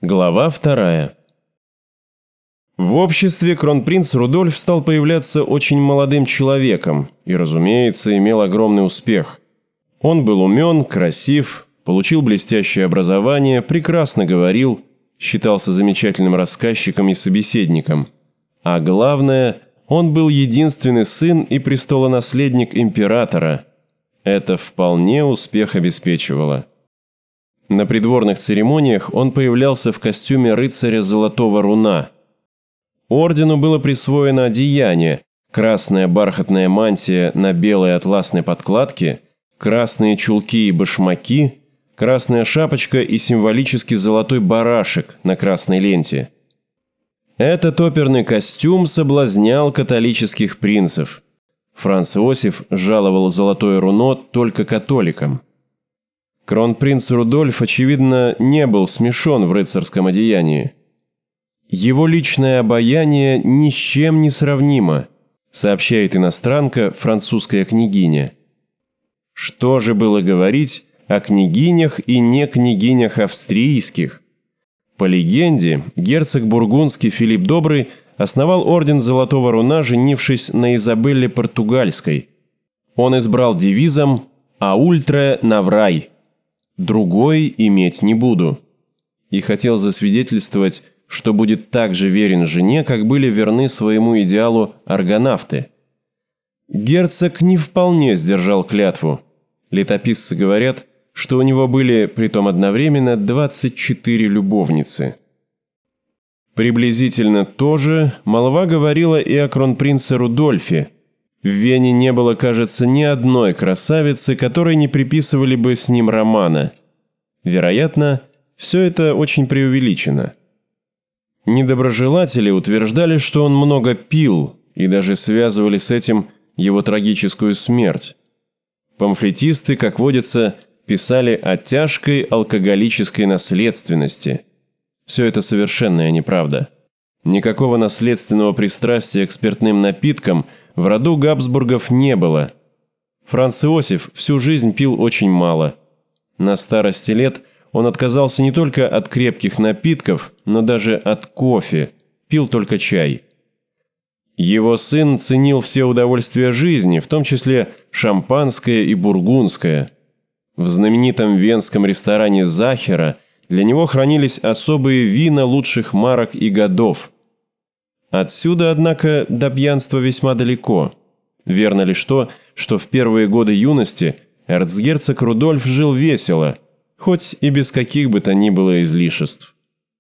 Глава 2. В обществе кронпринц Рудольф стал появляться очень молодым человеком и, разумеется, имел огромный успех. Он был умен, красив, получил блестящее образование, прекрасно говорил, считался замечательным рассказчиком и собеседником. А главное, он был единственный сын и престолонаследник императора. Это вполне успех обеспечивало. На придворных церемониях он появлялся в костюме рыцаря Золотого Руна. Ордену было присвоено одеяние, красная бархатная мантия на белой атласной подкладке, красные чулки и башмаки, красная шапочка и символический золотой барашек на красной ленте. Этот оперный костюм соблазнял католических принцев. Франц Иосиф жаловал золотое руно только католикам. Кронпринц Рудольф, очевидно, не был смешон в рыцарском одеянии. Его личное обаяние ни с чем не сравнимо, сообщает иностранка, французская княгиня. Что же было говорить о княгинях и не княгинях австрийских? По легенде, герцог бургундский Филипп Добрый основал орден Золотого Руна, женившись на Изабелле Португальской. Он избрал девизом «Аультре наврай» – «Другой иметь не буду» и хотел засвидетельствовать, что будет так же верен жене, как были верны своему идеалу аргонавты. Герцог не вполне сдержал клятву. Летописцы говорят, что у него были, притом одновременно, 24 любовницы. Приблизительно то же молва говорила и о кронпринце Рудольфе. В Вене не было, кажется, ни одной красавицы, которой не приписывали бы с ним романа. Вероятно, все это очень преувеличено. Недоброжелатели утверждали, что он много пил, и даже связывали с этим его трагическую смерть. Памфлетисты, как водится, писали о тяжкой алкоголической наследственности. Все это совершенная неправда. Никакого наследственного пристрастия к спиртным напиткам в роду Габсбургов не было. Франц Иосиф всю жизнь пил очень мало. На старости лет он отказался не только от крепких напитков, но даже от кофе, пил только чай. Его сын ценил все удовольствия жизни, в том числе шампанское и бургундское. В знаменитом венском ресторане «Захера» для него хранились особые вина лучших марок и годов. Отсюда, однако, до пьянства весьма далеко. Верно лишь то, что в первые годы юности эрцгерцог Рудольф жил весело, хоть и без каких бы то ни было излишеств.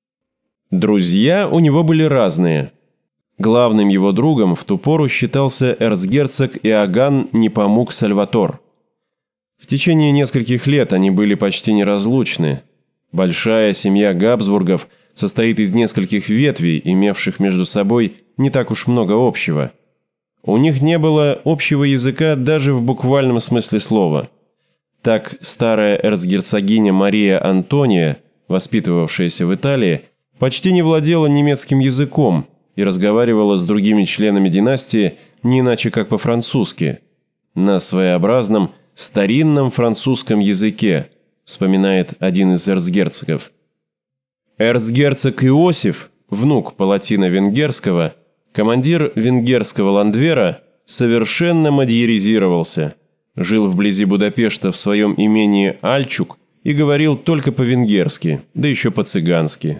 Друзья у него были разные. Главным его другом в ту пору считался эрцгерцог Иоганн Непомук Сальватор. В течение нескольких лет они были почти неразлучны. Большая семья Габсбургов состоит из нескольких ветвей, имевших между собой не так уж много общего. У них не было общего языка даже в буквальном смысле слова. Так старая эрцгерцогиня Мария Антония, воспитывавшаяся в Италии, почти не владела немецким языком и разговаривала с другими членами династии не иначе как по-французски, на своеобразном старинном французском языке, вспоминает один из эрцгерцогов. Эрцгерцог Иосиф, внук палатина венгерского, командир венгерского ландвера, совершенно мадьяризировался, жил вблизи Будапешта в своем имении Альчук и говорил только по-венгерски, да еще по-цыгански.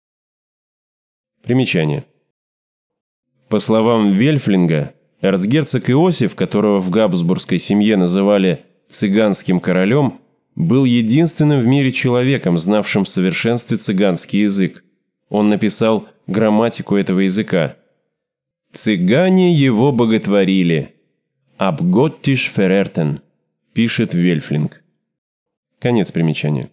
Примечание. По словам Вельфлинга, эрцгерцог Иосиф, которого в габсбургской семье называли «цыганским королем», был единственным в мире человеком, знавшим в совершенстве цыганский язык. Он написал грамматику этого языка. «Цыгане его боготворили. Абготтиш ферертен», пишет Вельфлинг. Конец примечания.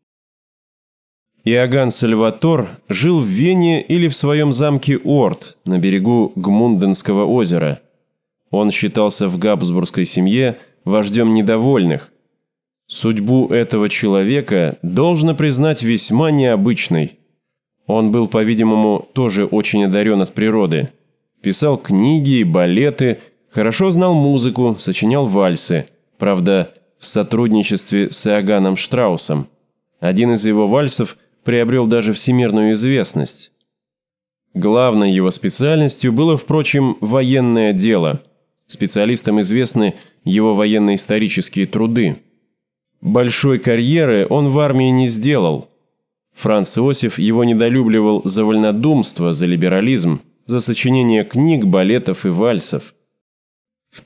Иоганн Сальватор жил в Вене или в своем замке Орт на берегу Гмунденского озера. Он считался в габсбургской семье вождем недовольных. Судьбу этого человека должно признать весьма необычной. Он был, по-видимому, тоже очень одарен от природы. Писал книги и балеты, хорошо знал музыку, сочинял вальсы, правда, в сотрудничестве с Иоганном Штраусом. Один из его вальсов приобрел даже всемирную известность. Главной его специальностью было, впрочем, военное дело. Специалистам известны его военно-исторические труды. Большой карьеры он в армии не сделал. Франц Иосиф его недолюбливал за вольнодумство, за либерализм, за сочинение книг, балетов и вальсов. В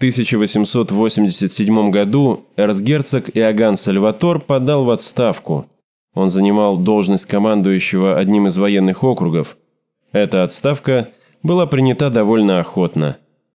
1887 году эрцгерцог Иоганн Сальватор подал в отставку. Он занимал должность командующего одним из военных округов. Эта отставка была принята довольно охотно.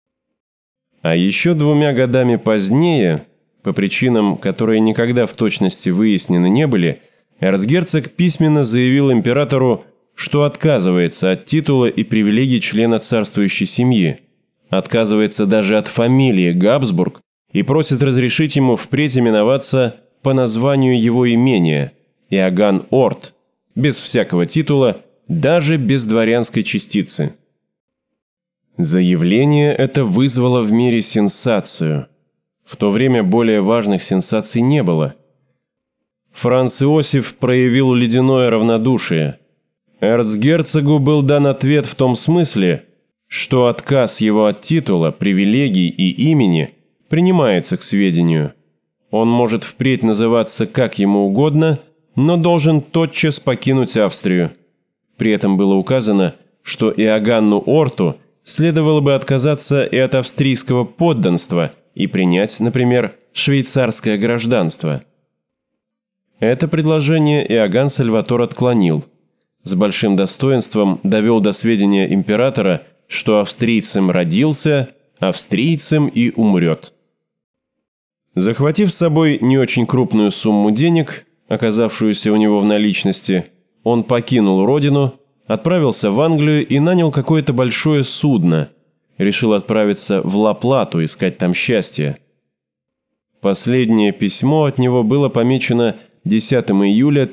А еще 2 годами позднее, по причинам, которые никогда в точности выяснены не были, эрцгерцог письменно заявил императору, что отказывается от титула и привилегий члена царствующей семьи, отказывается даже от фамилии Габсбург и просит разрешить ему впредь именоваться по названию его имения – Иоганн Орт, без всякого титула, даже без дворянской частицы. Заявление это вызвало в мире сенсацию. В то время более важных сенсаций не было. Франц Иосиф проявил ледяное равнодушие. Эрцгерцогу был дан ответ в том смысле, что отказ его от титула, привилегий и имени принимается к сведению. Он может впредь называться как ему угодно, но должен тотчас покинуть Австрию. При этом было указано, что Иоганну Орту следовало бы отказаться и от австрийского подданства и принять, например, швейцарское гражданство. Это предложение Иоганн Сальватор отклонил. С большим достоинством довел до сведения императора, что австрийцем родился, австрийцем и умрет. Захватив с собой не очень крупную сумму денег, оказавшуюся у него в наличности, он покинул родину, отправился в Англию и нанял какое-то большое судно. Решил отправиться в Ла-Плату искать там счастье. Последнее письмо от него было помечено 10 июля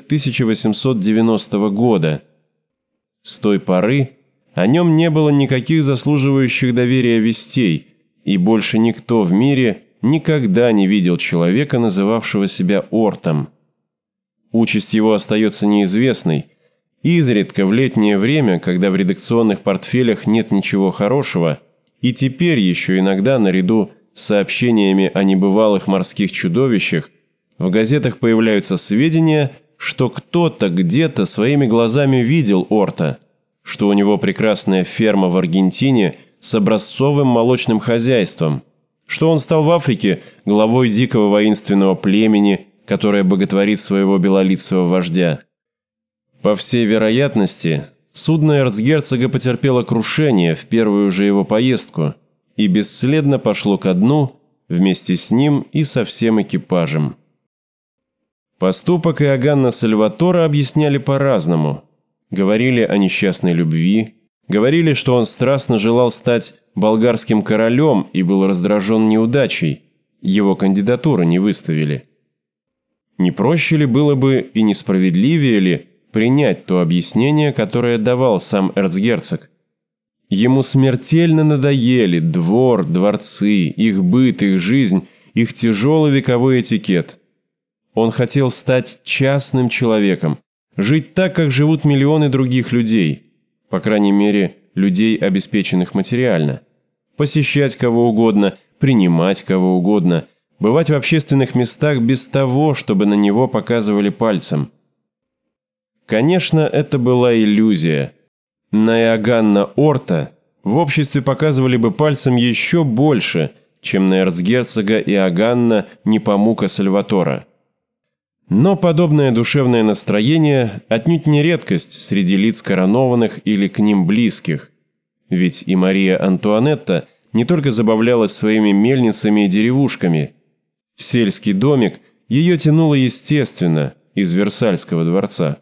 1890 года. С той поры о нем не было никаких заслуживающих доверия вестей, и больше никто в мире никогда не видел человека, называвшего себя Ортом. Участь его остается неизвестной. Изредка в летнее время, когда в редакционных портфелях нет ничего хорошего, и теперь еще иногда наряду с сообщениями о небывалых морских чудовищах, в газетах появляются сведения, что кто-то где-то своими глазами видел Орта, что у него прекрасная ферма в Аргентине с образцовым молочным хозяйством, что он стал в Африке главой дикого воинственного племени, которое боготворит своего белолицего вождя. По всей вероятности, судно эрцгерцога потерпело крушение в первую же его поездку и бесследно пошло ко дну вместе с ним и со всем экипажем. Поступок Иоганна Сальватора объясняли по-разному. Говорили о несчастной любви, говорили, что он страстно желал стать болгарским королем и был раздражен неудачей, его кандидатуру не выставили. Не проще ли было бы и несправедливее ли принять то объяснение, которое давал сам эрцгерцог? Ему смертельно надоели двор, дворцы, их быт, их жизнь, их тяжелый вековой этикет. Он хотел стать частным человеком, жить так, как живут миллионы других людей, по крайней мере, людей, обеспеченных материально, посещать кого угодно, принимать кого угодно, бывать в общественных местах без того, чтобы на него показывали пальцем. Конечно, это была иллюзия. На Иоганна Орта в обществе показывали бы пальцем еще больше, чем на эрцгерцога Иоганна Непомука Сальватора. Но подобное душевное настроение отнюдь не редкость среди лиц коронованных или к ним близких. Ведь и Мария Антуанетта не только забавлялась своими мельницами и деревушками. В сельский домик ее тянуло естественно из Версальского дворца.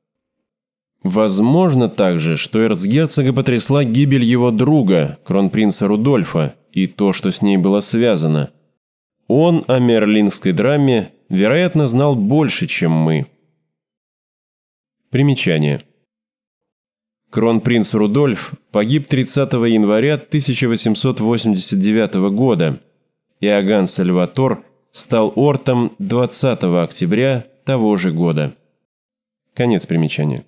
Возможно также, что эрцгерцога потрясла гибель его друга, кронпринца Рудольфа, и то, что с ней было связано. Он о мерлинской драме, вероятно, знал больше, чем мы. Примечание. Кронпринц Рудольф погиб 30 января 1889 года. Иоганн Сальватор стал Ортом 20 октября того же года. Конец примечания.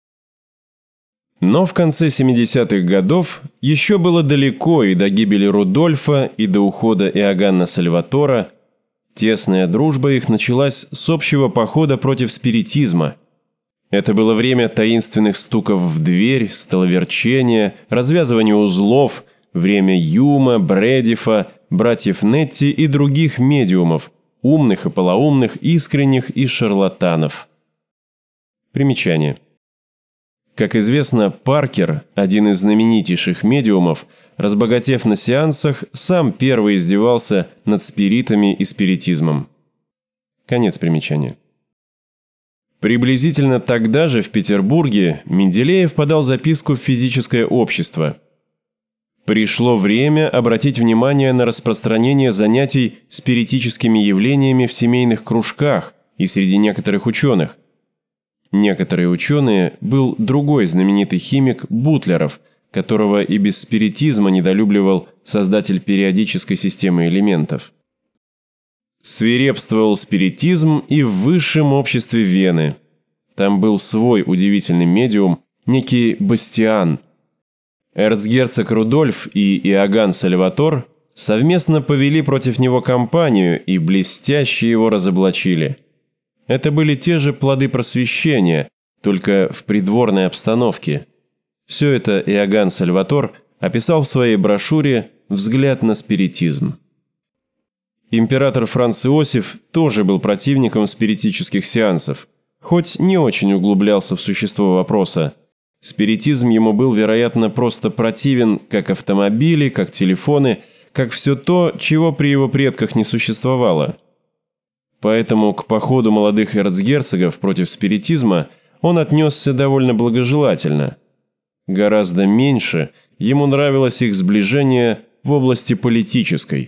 Но в конце 70-х годов еще было далеко и до гибели Рудольфа, и до ухода Иоганна Сальватора. Тесная дружба их началась с общего похода против спиритизма. Это было время таинственных стуков в дверь, столоверчения, развязывания узлов, время Юма, Бредифа, братьев Нетти и других медиумов, умных и полоумных, искренних и шарлатанов. Примечание. Как известно, Паркер, один из знаменитейших медиумов, разбогатев на сеансах, сам первый издевался над спиритами и спиритизмом. Конец примечания. Приблизительно тогда же в Петербурге Менделеев подал записку в физическое общество. Пришло время обратить внимание на распространение занятий спиритическими явлениями в семейных кружках и среди некоторых ученых. Некоторые ученые был другой знаменитый химик Бутлеров, которого и без спиритизма недолюбливал создатель периодической системы элементов. Свирепствовал спиритизм и в высшем обществе Вены. Там был свой удивительный медиум, некий Бастиан. Эрцгерцог Рудольф и Иоганн Сальватор совместно повели против него кампанию и блестяще его разоблачили. Это были те же плоды просвещения, только в придворной обстановке. Все это Иоганн Сальватор описал в своей брошюре «Взгляд на спиритизм». Император Франц Иосиф тоже был противником спиритических сеансов, хоть не очень углублялся в существо вопроса. Спиритизм ему был, вероятно, просто противен, как автомобили, как телефоны, как все то, чего при его предках не существовало. Поэтому к походу молодых эрцгерцогов против спиритизма он отнесся довольно благожелательно. Гораздо меньше ему нравилось их сближение в области политической.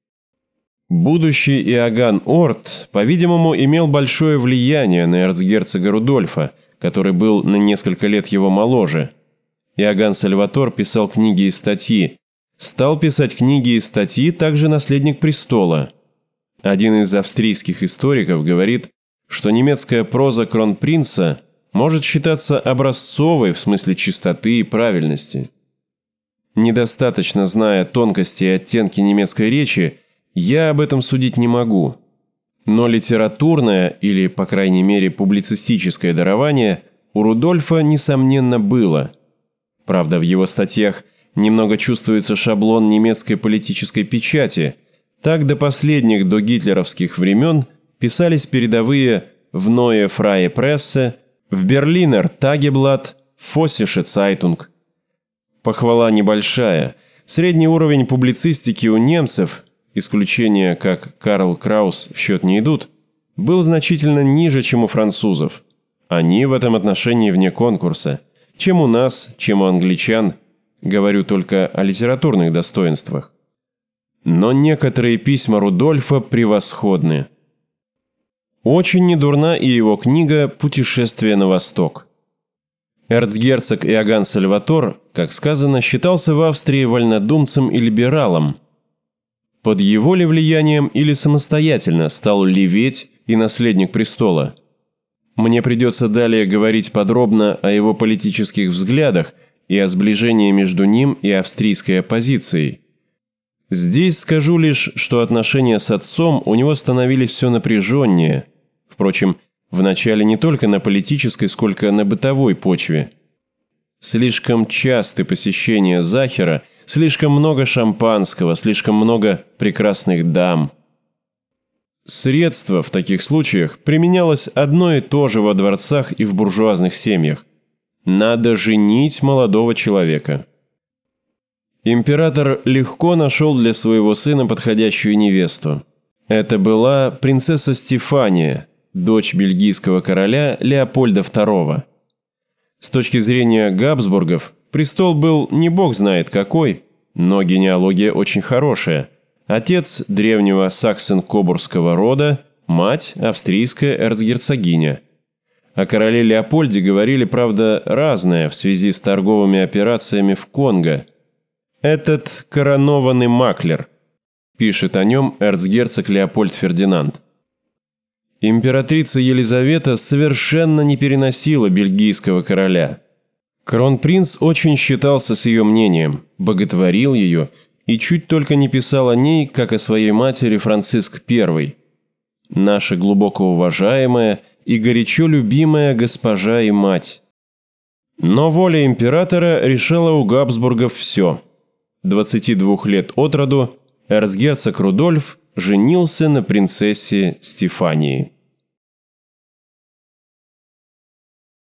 Будущий Иоганн Орт, по-видимому, имел большое влияние на эрцгерцога Рудольфа, который был на несколько лет его моложе. Иоганн Сальватор писал книги и статьи. Стал писать книги и статьи также наследник престола. Один из австрийских историков говорит, что немецкая проза кронпринца может считаться образцовой в смысле чистоты и правильности. Недостаточно зная тонкости и оттенки немецкой речи, я об этом судить не могу. Но литературное или, по крайней мере, публицистическое дарование у Рудольфа, несомненно, было. Правда, в его статьях немного чувствуется шаблон немецкой политической печати. Так до последних догитлеровских времен писались передовые в Neue Freie Presse, в Берлинер Tageblatt, Vossische Zeitung. Похвала небольшая. Средний уровень публицистики у немцев, исключения, как Карл Краус, в счет не идут, был значительно ниже, чем у французов. Они в этом отношении вне конкурса. Чем у нас, чем у англичан. Говорю только о литературных достоинствах. Но некоторые письма Рудольфа превосходны. Очень недурна и его книга «Путешествие на восток». Эрцгерцог Иоганн Сальватор, как сказано, считался в Австрии вольнодумцем и либералом. Под его ли влиянием или самостоятельно стал леветь и наследник престола? Мне придется далее говорить подробно о его политических взглядах и о сближении между ним и австрийской оппозицией. Здесь скажу лишь, что отношения с отцом у него становились все напряженнее. Впрочем, вначале не только на политической, сколько на бытовой почве. Слишком часты посещения Захера, слишком много шампанского, слишком много прекрасных дам. Средство в таких случаях применялось одно и то же во дворцах и в буржуазных семьях. Надо женить молодого человека. Император легко нашел для своего сына подходящую невесту. Это была принцесса Стефания, дочь бельгийского короля Леопольда II. С точки зрения Габсбургов, престол был не бог знает какой, но генеалогия очень хорошая. Отец древнего саксен-кобургского рода, мать австрийская эрцгерцогиня. О короле Леопольде говорили, правда, разное в связи с торговыми операциями в Конго. «Этот коронованный маклер», пишет о нем эрцгерцог Леопольд Фердинанд. Императрица Елизавета совершенно не переносила бельгийского короля. Кронпринц очень считался с ее мнением, боготворил ее и чуть только не писал о ней, как о своей матери Франциск I. Наша глубоко уважаемая и горячо любимая госпожа и мать. Но воля императора решала у Габсбургов все. 22 лет от роду эрцгерцог Рудольф женился на принцессе Стефании.